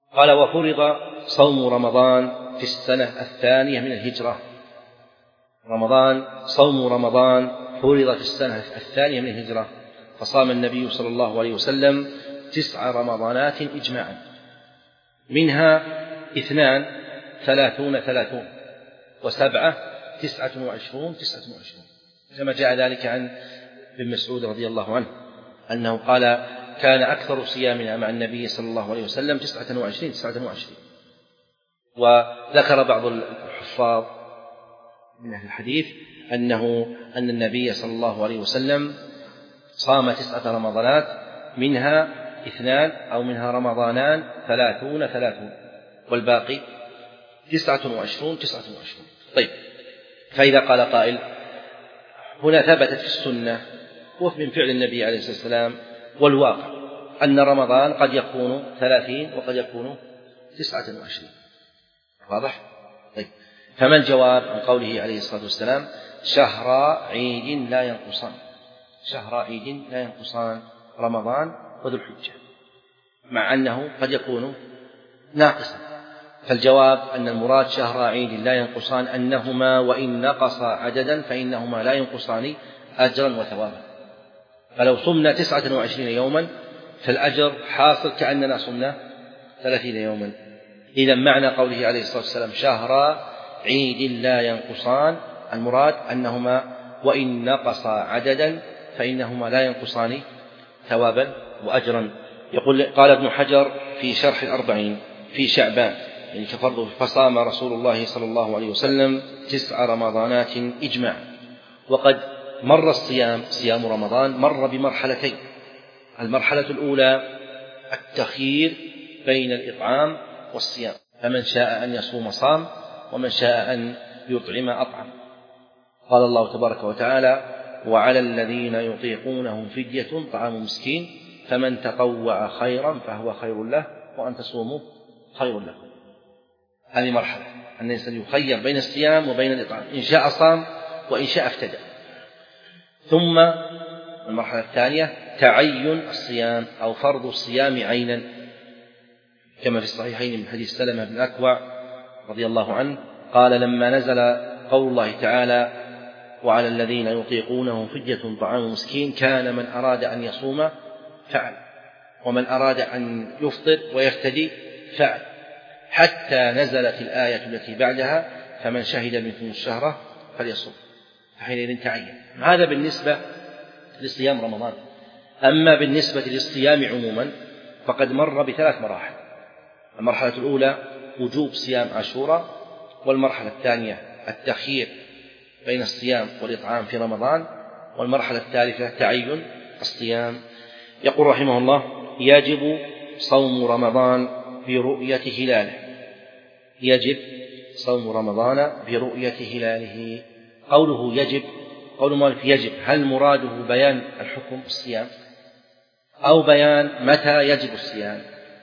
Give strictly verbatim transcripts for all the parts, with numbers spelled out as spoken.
قال: وفرض صوم رمضان في السنة الثانية من الهجرة. رمضان صوم رمضان فرض في السنة الثانية من الهجرة، فصام النبي صلى الله عليه وسلم تسع رمضانات إجماعا، منها اثنان ثلاثون ثلاثون، وسبعة تسعة وعشرون تسعة وعشرون، كما جاء ذلك عن ابن مسعود رضي الله عنه أنه قال: كان أكثر صيامنا مع النبي صلى الله عليه وسلم تسعة وعشرين تسعة وعشرين. وذكر بعض الحفاظ من أهل الحديث أنه أن النبي صلى الله عليه وسلم صام تسعة رمضانات، منها اثنان أو منها رمضانان ثلاثون ثلاثون، والباقي تسعة وعشرون تسعة وعشرون. طيب، فإذا قال قائل: هنا ثبتت في السنة ومن فعل النبي عليه الصلاة والسلام والواقع أن رمضان قد يكون ثلاثين وقد يكون تسعة وعشرين، واضح؟ طيب، فما الجواب عن قوله عليه الصلاة والسلام: شهر عيد لا ينقصان؟ شهر عيد لا ينقصان رمضان وذو الحجة، مع أنه قد يكون ناقصا. فالجواب أن المراد شهر عيد لا ينقصان أنهما وإن نقصا عددا فإنهما لا ينقصان أجرا وثوابا. فلو صمنا تسعة وعشرين يوما فالأجر حاصل كأننا صمنا ثلاثين يوما. إذا معنى قوله عليه الصلاة والسلام شهر عيد لا ينقصان، المراد أنهما وإن نقصا عددا فإنهما لا ينقصان ثوابا وأجرا. يقول قال ابن حجر في شرح الأربعين: في شعبان يعني كفرضه، فصام رسول الله صلى الله عليه وسلم تسع رمضانات إجماعا. وقد مر الصيام صيام رمضان مر بمرحلتين: المرحلة الأولى التخيير بين الإطعام والصيام، فمن شاء أن يصوم صام ومن شاء أن يطعم أطعم. قال الله تبارك وتعالى: وعلى الذين يطيقونه فدية طعام مسكين فمن تطوع خيرا فهو خير له وأن تصوموا خير لكم. هذه مرحلة أن الإنسان يخير بين الصيام وبين الإطعام، إن شاء صام وإن شاء افتدى. ثم المرحلة الثانية تعين الصيام أو فرض الصيام عينا، كما في الصحيحين من حديث سلمة بن الأكوع رضي الله عنه قال: لما نزل قول الله تعالى: وعلى الذين يطيقونه فدية طعام مسكين، كان من أراد أن يصوم فعل، ومن أراد أن يفطر ويفتدي فعل، حتى نزلت الآية التي بعدها: فمن شهد منكم الشهر فليصوم. فحينئذ تعين. هذا بالنسبة لصيام رمضان. أما بالنسبة للصيام عموما فقد مر بثلاث مراحل: المرحلة الأولى وجوب صيام عاشوراء، والمرحلة الثانية التخيير بين الصيام والإطعام في رمضان، والمرحلة الثالثة تعين الصيام. يقول رحمه الله: يجب صوم رمضان برؤية هلاله. يجب صوم رمضان برؤية هلاله. قوله يجب، قول مالك يجب، هل مراده بيان الحكم الصيام أو بيان متى يجب الصيام؟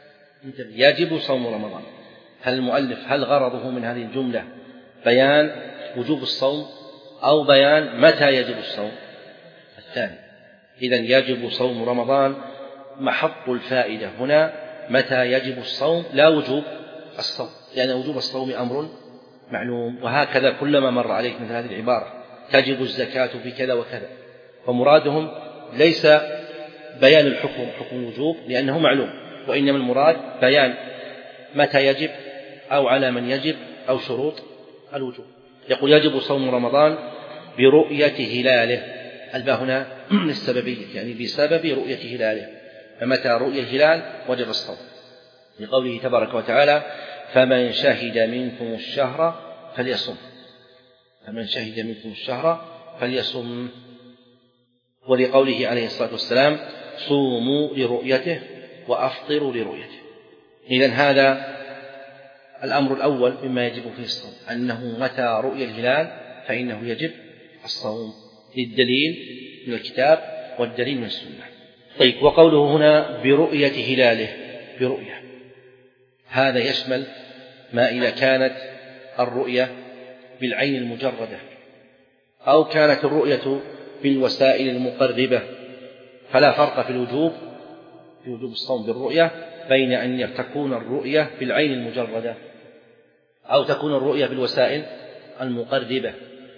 يجب صوم رمضان، هل المؤلف هل غرضه من هذه الجملة بيان وجوب الصوم أو بيان متى يجب الصوم؟ الثاني. إذن يجب صوم رمضان، محط الفائدة هنا متى يجب الصوم لا وجوب الصوم، لأن وجوب الصوم أمر معلوم. وهكذا كلما مر عليك مثل هذه العبارة: تجب الزكاة في كذا وكذا، فمرادهم ليس بيان الحكم حكم الوجوب لأنه معلوم، وإنما المراد بيان متى يجب أو على من يجب أو شروط الوجوب. يقول: يجب صوم رمضان برؤية هلاله. الباء هنا للسببية، يعني بسبب رؤية هلاله، فمتى رؤية الهلال وجب الصوم، لقوله تبارك وتعالى: فمن شهد منكم الشهر فليصم. فمن شهد منكم الشهر فليصم. ولقوله عليه الصلاة والسلام: صوموا لرؤيته وأفطروا لرؤيته. إذن هذا الأمر الأول مما يجب فيه الصوم، أنه متى رؤي الهلال فإنه يجب الصوم، للدليل من الكتاب والدليل من السنة. طيب، وقوله هنا برؤية هلاله، برؤية، هذا يشمل ما إذا كانت الرؤية بالعين المجردة أو كانت الرؤية بالوسائل المقربة، فلا فرق في الوجوب في وجوب الصوم بالرؤية بين أن تكون الرؤية بالعين المجردة أو تكون الرؤية بالوسائل المقربة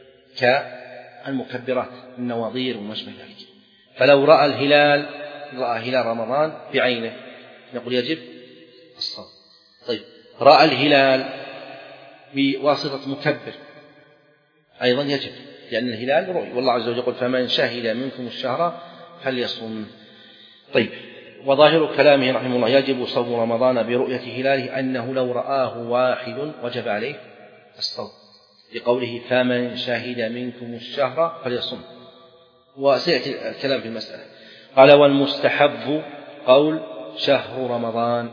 كالمكبرات النواظير وما شابه ذلك. فلو رأى الهلال رأى هلال رمضان بعينه نقول يجب الصوم. طيب رأى الهلال بواسطة مكبر أيضا يجب، لأن الهلال رؤي، والله عز وجل يقول فمن شهد منكم الشهر فليصم. طيب وظاهر كلامه رحمه الله يجب صوم رمضان برؤية هلاله أنه لو رآه واحد وجب عليه الصوم، لقوله فمن شهد منكم الشهر فليصم، وسيأتي الكلام في المسألة. قال والمستحب قول شهر رمضان،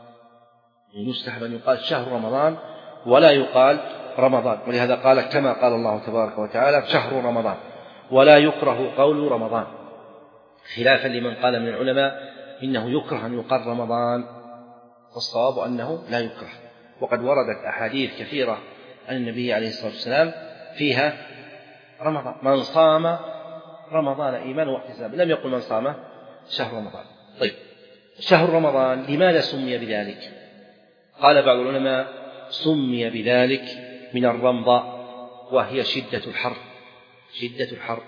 يستحب أن يقال شهر رمضان ولا يقال رمضان، ولهذا قال كما قال الله تبارك وتعالى شهر رمضان، ولا يكره قول رمضان، خلافا لمن قال من العلماء إنه يكره أن يقال رمضان، والصواب أنه لا يكره. وقد وردت أحاديث كثيرة عن النبي عليه الصلاة والسلام فيها رمضان، من صام رمضان إيمانا واحتسابا، لم يقل من صام شهر رمضان. طيب شهر رمضان لماذا سمي بذلك؟ قال بعض العلماء سمي بذلك من الرمضاء، وهي شدة الحر، شدة الحر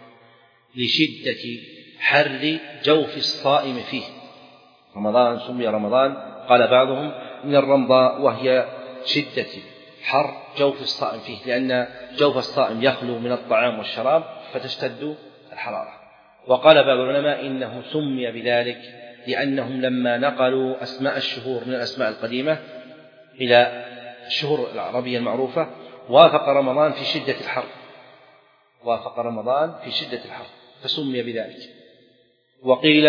لشدة حر جوف الصائم فيه. رمضان سمي رمضان قال بعضهم من الرمضاء، وهي شدة حر جوف الصائم فيه، لأن جوف الصائم يخلو من الطعام والشراب فتشتد الحرارة. وقال بعض العلماء إنه سمي بذلك لأنهم لما نقلوا أسماء الشهور من الأسماء القديمة إلى الشهور العربية المعروفة وافق رمضان في شدة الحر، وافق رمضان في شدة الحر فسمي بذلك. وقيل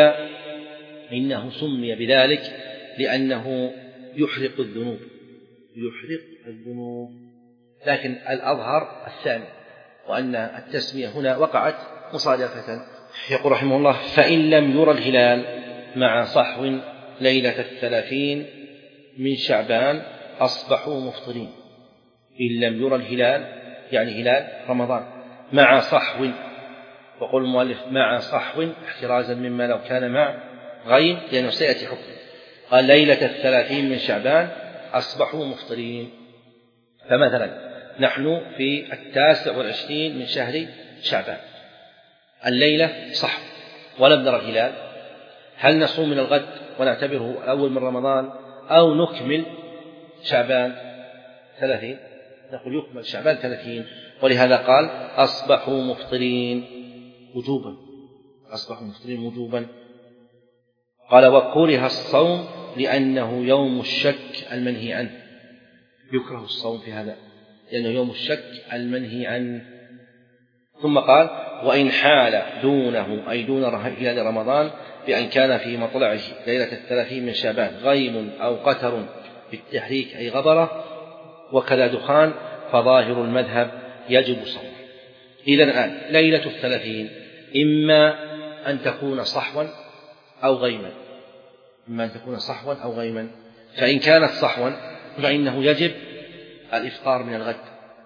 إنه سمي بذلك لأنه يحرق الذنوب، يحرق الذنوب، لكن الأظهر الثاني، وأن التسمية هنا وقعت مصادفة. يقول رحمه الله فإن لم يرى الهلال مع صحو ليلة الثلاثين من شعبان أصبحوا مفطرين. إن لم يرى الهلال يعني هلال رمضان مع صحو، وقول المؤلف مع صحو احترازا مما لو كان مع غيم، لأنه سيأتي حكم. قال ليلة الثلاثين من شعبان أصبحوا مفطرين. فمثلا نحن في التاسع والعشرين من شهر شعبان، الليلة صحو ولم نرى الهلال، هل نصوم من الغد ونعتبره أول من رمضان أو نكمل شعبان ثلاثين؟ نقول يكمل شعبان ثلاثين، ولهذا قال أصبحوا مفطرين وجوبا، أصبحوا مفطرين وجوبا. قال وكره الصوم لأنه يوم الشك المنهي عنه، يكره الصوم في هذا لأنه يوم الشك المنهي عنه. ثم قال وإن حال دونه أي دون هلال رمضان بأن كان في مطلعه ليلة الثلاثين من شعبان غيم أو قتر بالتحريك أي غبرة وكذا دخان فظاهر المذهب يجب صومه. إذن الآن ليلة الثلاثين إما أن تكون صحوا أو غيما، إما أن تكون صحوا أو غيما، فإن كانت صحوا فإنه يجب الإفطار من الغد،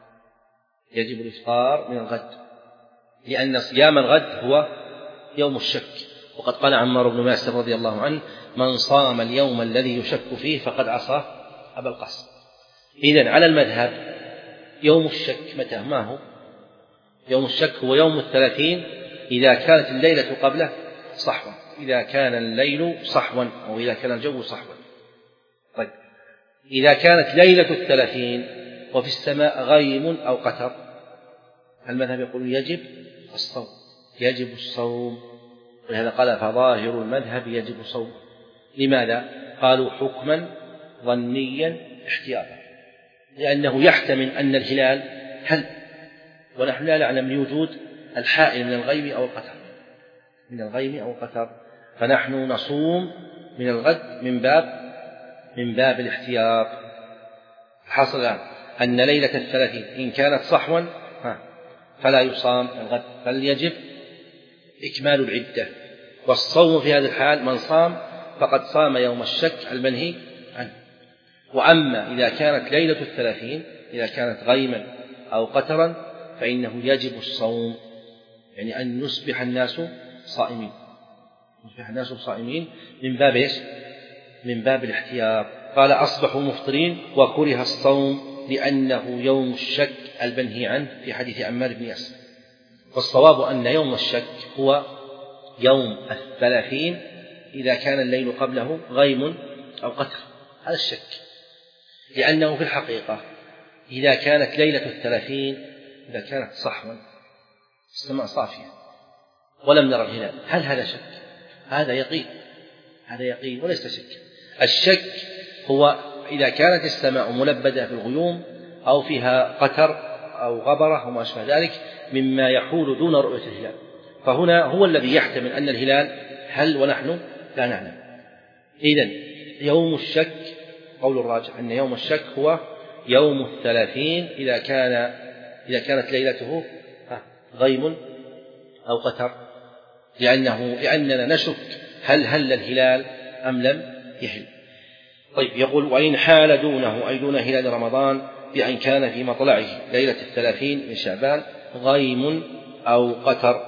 يجب الإفطار من الغد، لأن صيام الغد هو يوم الشك، وقد قال عمار بن ياسر رضي الله عنه من صام اليوم الذي يشك فيه فقد عصى أبا القاسم. إذن على المذهب يوم الشك متى؟ ما هو يوم الشك؟ هو يوم الثلاثين إذا كانت الليلة قبله صحوا، إذا كان الليل صحوا أو إذا كان الجو صحوا. طيب إذا كانت ليلة الثلاثين وفي السماء غيم أو قتر، المذهب يقول يجب الصوم، يجب الصوم، ولهذا قال فظاهر المذهب يجب الصوم. لماذا؟ قالوا حكما ظنيا احتياطا، لأنه يحتمل أن الهلال هل، ونحن لا نعلم من وجود الحائل من الغيم أو القتر، من الغيم أو القتر، فنحن نصوم من الغد من باب من باب الاحتياط. حصل أن ليلة الثلاثين إن كانت صحوا فلا يصام الغد، بل يجب إكمال العدة، والصوم في هذه الحال من صام فقد صام يوم الشك المنهي عنه. وأما إذا كانت ليلة الثلاثين إذا كانت غيما أو قترا فإنه يجب الصوم، يعني أن يصبح الناس صائمين، يصبح الناس صائمين من باب إيش؟ من باب الاحتياط. قال أصبحوا مفطرين وكره الصوم لأنه يوم الشك المنهي عنه في حديث عمار بن ياسر. والصواب أن يوم الشك هو يوم الثلاثين إذا كان الليل قبله غيم أو قتر، هذا الشك، لأنه في الحقيقة إذا كانت ليلة الثلاثين إذا كانت صحوا السماء صافية ولم نرى الهلال، هل هذا شك؟ هذا يقين، هذا يقين وليس شك. الشك هو إذا كانت السماء ملبدة بالغيوم أو فيها قتر أو غبرة أو ما أشبه ذلك مما يحول دون رؤية الهلال، فهنا هو الذي يحتمل أن الهلال هل ونحن لا نعلم. إذن يوم الشك قول الراجح أن يوم الشك هو يوم الثلاثين إذا كان إذا كانت ليلته غيم أو قتر، لأنه لأننا نشك هل هل الهلال أم لم يهل. طيب يقول وإن حال دونه أي دون هلال رمضان بأن كان في مطلعه ليلة الثلاثين من شعبان غيم أو قتر،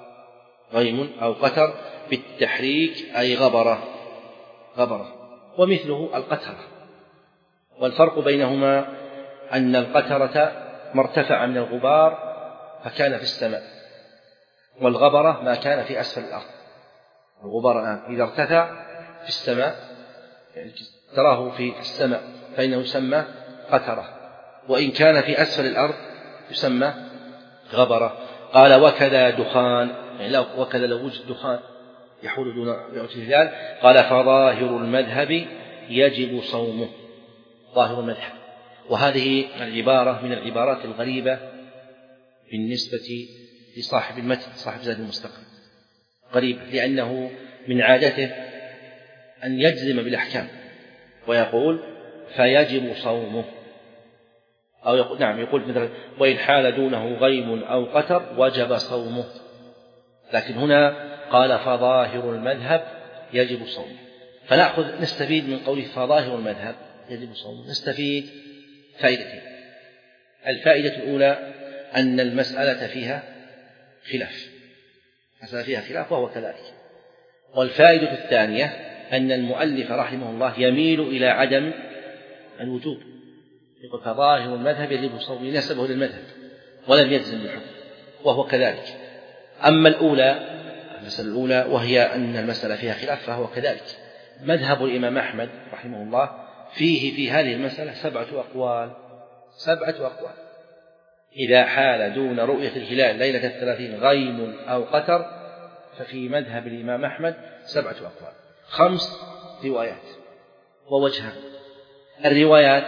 غيم أو قتر بالتحريك أي غبرة غبرة ومثله القترة. والفرق بينهما أن القترة ما ارتفع من الغبار فكان في السماء، والغبرة ما كان في أسفل الأرض. الغبار الآن إذا ارتفع في السماء يعني تراه في السماء فإنه يسمى قترة، وإن كان في أسفل الأرض يسمى غبرة. قال وكذا دخان، يعني لو وكذا لو وجد دخان يحول دون رؤية الهلال. قال فظاهر المذهب يجب صومه، ظاهر المذهب. وهذه العبارة من العبارات الغريبة بالنسبة لصاحب المتن صاحب زاد المستقنع، غريب لأنه من عادته أن يجزم بالأحكام ويقول فيجب صومه، أو يقول نعم يقول مثلا وإن حال دونه غيم أو قتر وجب صومه، لكن هنا قال فظاهر المذهب يجب صومه. فنأخذ نستفيد من قوله فظاهر المذهب يجب صومه، نستفيد فائدتين. الفائدة الأولى أن المسألة فيها خلاف، المسألة فيها خلاف وهو كذلك. والفائدة الثانية أن المؤلف رحمه الله يميل إلى عدم الوجوب، يقول فظاهر المذهب يجب صومه نسبه للمذهب ولم يجزم بالحكم وهو كذلك. أما الأولى المسألة الأولى وهي أن المسألة فيها خلاف فهو كذلك. مذهب الإمام أحمد رحمه الله فيه في هذه المسألة سبعة أقوال، سبعة أقوال. إذا حال دون رؤية الهلال ليلة الثلاثين غيم أو قتر ففي مذهب الإمام أحمد سبعة أقوال، خمس روايات ووجهان. الروايات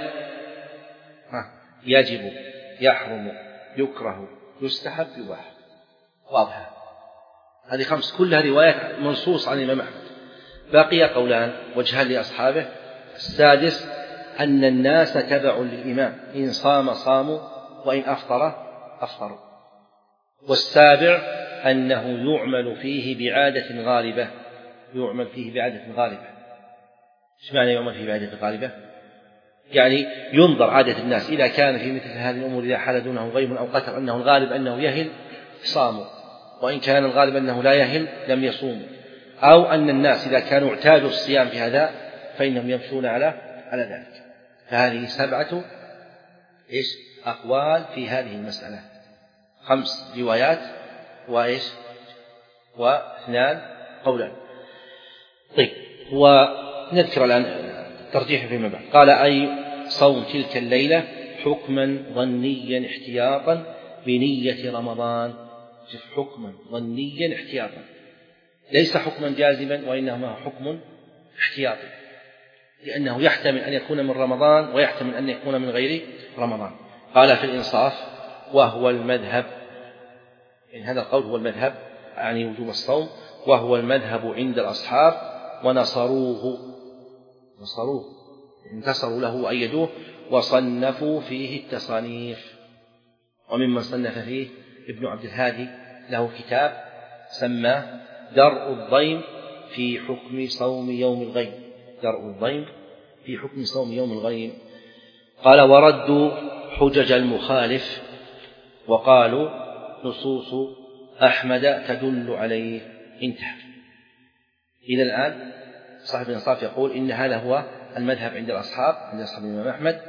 يجب، يحرم، يكره، يستحب، يباح، واضحة. هذه خمس كلها روايات منصوص عن الإمام أحمد. باقي قولان وجهان لأصحابه. السادس أن الناس تبع للإمام، إن صام صاموا وإن أفطر أفطروا. والسابع أنه يعمل فيه بعادة غالبة، يعمل فيه بعادة غالبة. إيش معنى يعمل فيه بعادة غالبة؟ يعني ينظر عادة الناس إذا كان في مثل هذه الأمور إذا حال دونه غيم أو قتر أنه الغالب أنه يهل صاموا، وإن كان الغالب أنه لا يهل لم يصوموا. أو أن الناس إذا كانوا اعتادوا الصيام في هذا فإنهم يمشون على على ذلك. فهذه سبعة إيش أقوال في هذه المسألة، خمس روايات وإيش واثنان قولان. طيب ونذكر الآن ترجيح فيما بعد. قال أي صوم تلك الليلة حكما ظنيا احتياطا بنية رمضان. حكما ظنيا احتياطا، ليس حكما جازما وإنما حكم احتياطي، لأنه يحتمل أن يكون من رمضان ويحتمل أن يكون من غير رمضان. قال في الإنصاف وهو المذهب، يعني هذا القول هو المذهب يعني وجوب الصوم، وهو المذهب عند الأصحاب ونصروه، نصروه انتصروا له وأيدوه وصنفوا فيه التصانيف. وممن صنف فيه ابن عبد الهادي له كتاب سماه درء الضيم في حكم صوم يوم الغيم، درء الضيم في حكم صوم يوم الغيم. قال وردوا حجج المخالف وقالوا نصوص أحمد تدل عليه. انتهى. إلى الآن صاحب الإنصاف يقول إن هذا هو المذهب عند الأصحاب عند أصحاب الإمام أحمد،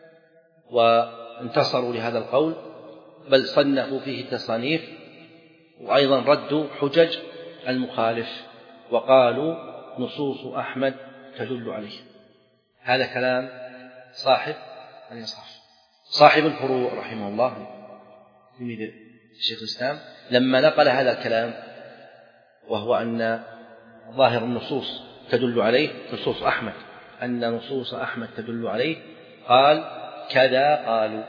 وانتصروا لهذا القول، بل صنفوا فيه تصانيف، وأيضا ردوا حجج المخالف وقالوا نصوص أحمد تدل عليه. هذا كلام صاحب الإنصاف. صاحب الفروع رحمه الله تلميذ الشيخ الإسلام لما نقل هذا الكلام، وهو أن ظاهر النصوص تدل عليه، نصوص أحمد، أن نصوص أحمد تدل عليه، قال كذا قالوا.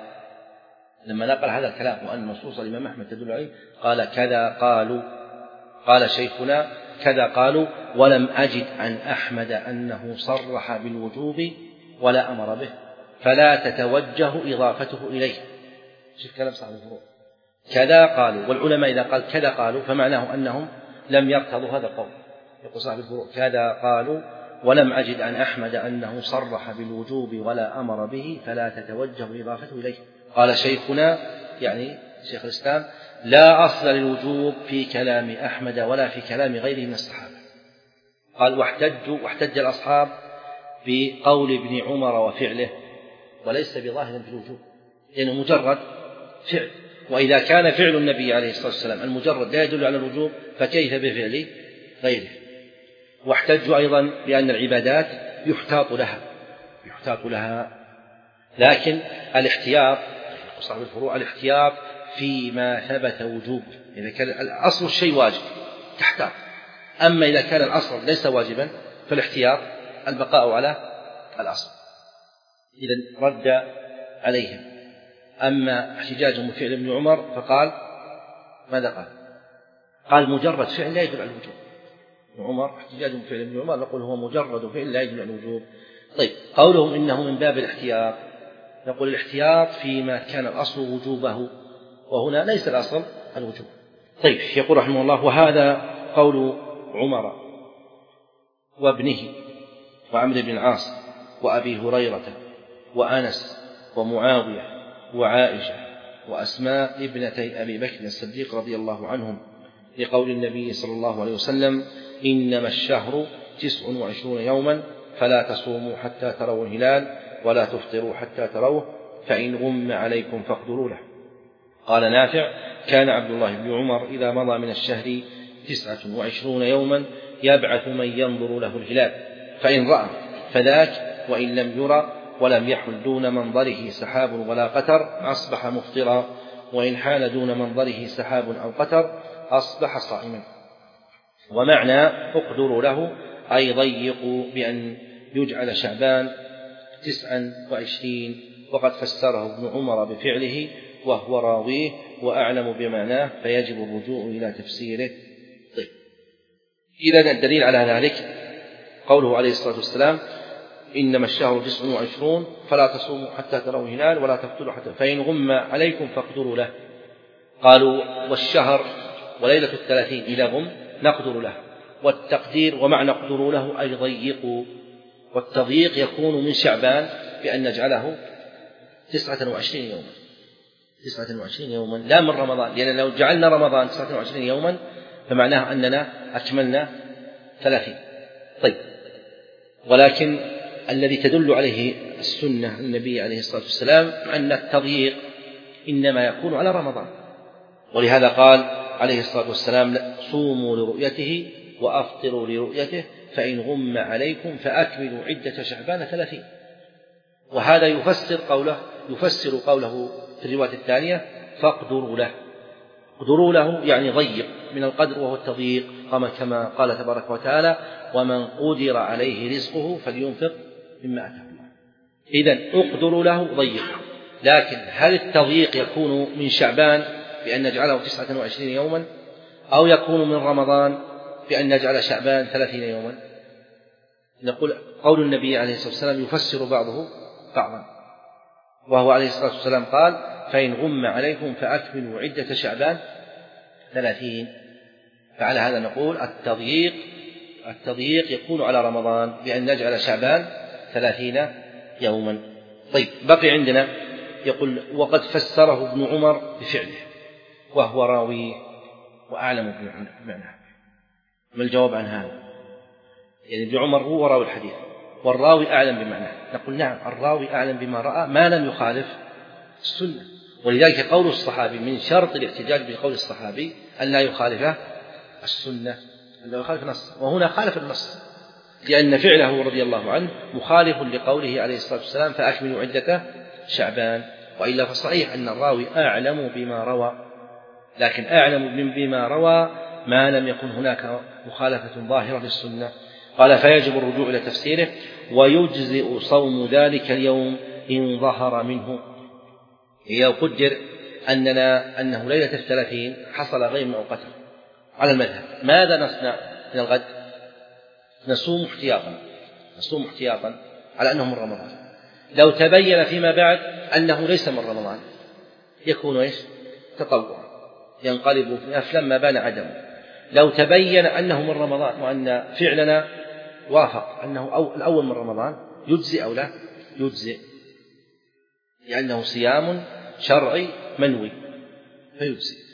لما نقل هذا الكلام وأن نصوص الإمام أحمد تدل عليه قال كذا قالوا. قال شيخنا كذا قالوا ولم أجد عن أحمد أنه صرح بالوجوب ولا أمر به، فلا تتوجه إضافته إليه. شوف كلام صاحب الفروع، كذا قالوا، والعلماء إذا قال كذا قالوا فمعناه أنهم لم يرتضوا هذا القول. يقول صاحب الفروع كذا قالوا ولم أجد عن أحمد أنه صرح بالوجوب ولا أمر به، فلا تتوجه إضافته إليه. قال شيخنا يعني شيخ الإسلام لا أصل للوجوب في كلام أحمد ولا في كلام غيره من الصحابة. قال واحتجوا واحتج الأصحاب بقول ابن عمر وفعله، وليس بظاهر في الوجوب لأنه يعني مجرد فعل، وإذا كان فعل النبي عليه الصلاة والسلام المجرد لا يدل على الوجوب فكيف بفعل غيره. واحتجوا أيضا بأن العبادات يحتاط لها يحتاط لها لكن الاحتياط صاحب الفروع الاحتياط فيما ثبت وجوب. إذا كان الأصل الشيء واجب تحتاط، أما إذا كان الأصل ليس واجبا فالاحتياط البقاء على الأصل. إذن رد عليهم. أما احتجاجهم بفعل ابن عمر فقال ماذا قال؟ قال مجرد فعل لا يدل على الوجوب. ابن عمر احتجاجهم بفعل ابن عمر نقول هو مجرد فعل لا يدل على الوجوب. طيب قولهم إنه من باب الاحتياط، نقول الاحتياط فيما كان الأصل وجوبه، وهنا ليس الأصل الوجوب. طيب يقول رحمه الله وهذا قول عمر وابنه وعمرو بن العاص وأبي هريرة وأنس ومعاوية وعائشة وأسماء ابنتي أبي بكر الصديق رضي الله عنهم، لقول النبي صلى الله عليه وسلم إنما الشهر تسع وعشرون يوما فلا تصوموا حتى تروا الهلال ولا تفطروا حتى تروه، فإن غم عليكم فاقدروا له. قال نافع كان عبد الله بن عمر إذا مضى من الشهر تسعة وعشرون يوما يبعث من ينظر له الهلال، فإن رأى فذاك، وإن لم يرى ولم يحل دون منظره سحاب ولا قتر أصبح مفطرا، وإن حال دون منظره سحاب أو قتر أصبح صائما. ومعنى اقدروا له أي ضيقوا بأن يجعل شعبان تسعا وعشرين، وقد فسره ابن عمر بفعله وهو راويه وأعلم بمعناه فيجب الرجوع إلى تفسيره. طيب إذن الدليل على ذلك قوله عليه الصلاة والسلام إنما الشهر تسع وعشرون فلا تصوموا حتى تروا الهلال ولا تفطروا حتى فإن غم عليكم فاقدروا له. قالوا والشهر وليلة الثلاثين إذا غم نقدر له، والتقدير ومعنى اقدروا له أي ضيقوا، والتضييق يكون من شعبان بأن نجعله تسعة وعشرين يوما تسعة وعشرين يوما لا من رمضان، لأن لو جعلنا رمضان تسعة وعشرين يوما فمعناه أننا أكملنا ثلاثين. طيب ولكن الذي تدل عليه السنة النبي عليه الصلاة والسلام أن التضييق إنما يكون على رمضان، ولهذا قال عليه الصلاة والسلام صوموا لرؤيته وأفطروا لرؤيته فإن غم عليكم فأكملوا عدة شعبان ثلاثين. وهذا يفسر قوله يفسر قوله في الرواية الثانية فاقدروا له. اقدروا له يعني ضيق من القدر وهو التضييق، كما قال تبارك وتعالى ومن قدر عليه رزقه فلينفق مما آتاه الله. إذن اقدروا له ضيق، لكن هل التضييق يكون من شعبان بأن نجعله تسعة وعشرين يوما أو يكون من رمضان بأن نجعل شعبان ثلاثين يوما؟ نقول قول النبي عليه الصلاة والسلام يفسر بعضه بعضا، وهو عليه الصلاة والسلام قال فإن غم عليكم فأكملوا عدة شعبان ثلاثين. فعلى هذا نقول التضييق التضييق يكون على رمضان بأن نجعل شعبان ثلاثين يوما. طيب بقي عندنا يقول وقد فسره ابن عمر بفعله وهو راويه وأعلم بمعناه. ما الجواب عن هذا؟ يعني ابن عمر هو راوي الحديث والراوي أعلم بمعناه، نقول نعم الراوي أعلم بما رأى ما لم يخالف السنة. ولذلك قول الصحابي من شرط الاحتجاج بقول الصحابي أن لا يخالف السنة، أن لا يخالف النص، وهنا خالف النص لأن فعله رضي الله عنه مخالف لقوله عليه الصلاة والسلام فأكملوا عدة شعبان. وإلا فصحيح أن الراوي أعلم بما روى، لكن أعلم بما روى ما لم يكن هناك مخالفة ظاهرة للسنة. قال فيجب الرجوع إلى تفسيره ويجزئ صوم ذلك اليوم إن ظهر منه. لو قدر أننا أنه ليلة الثلاثين حصل غيم أو قتل على المذهب، ماذا نصنع من الغد؟ نصوم احتياطا نصوم احتياطا على أنه من رمضان. لو تبين فيما بعد أنه ليس من رمضان يكون إيش؟ تطوع، ينقلب في أفلام ما بان عدمه. لو تبين أنه من رمضان وأن فعلنا وافق أنه أو الأول من رمضان يجزئ أو لا يجزئ، لأنه صيام شرعي منوي فيجزئ.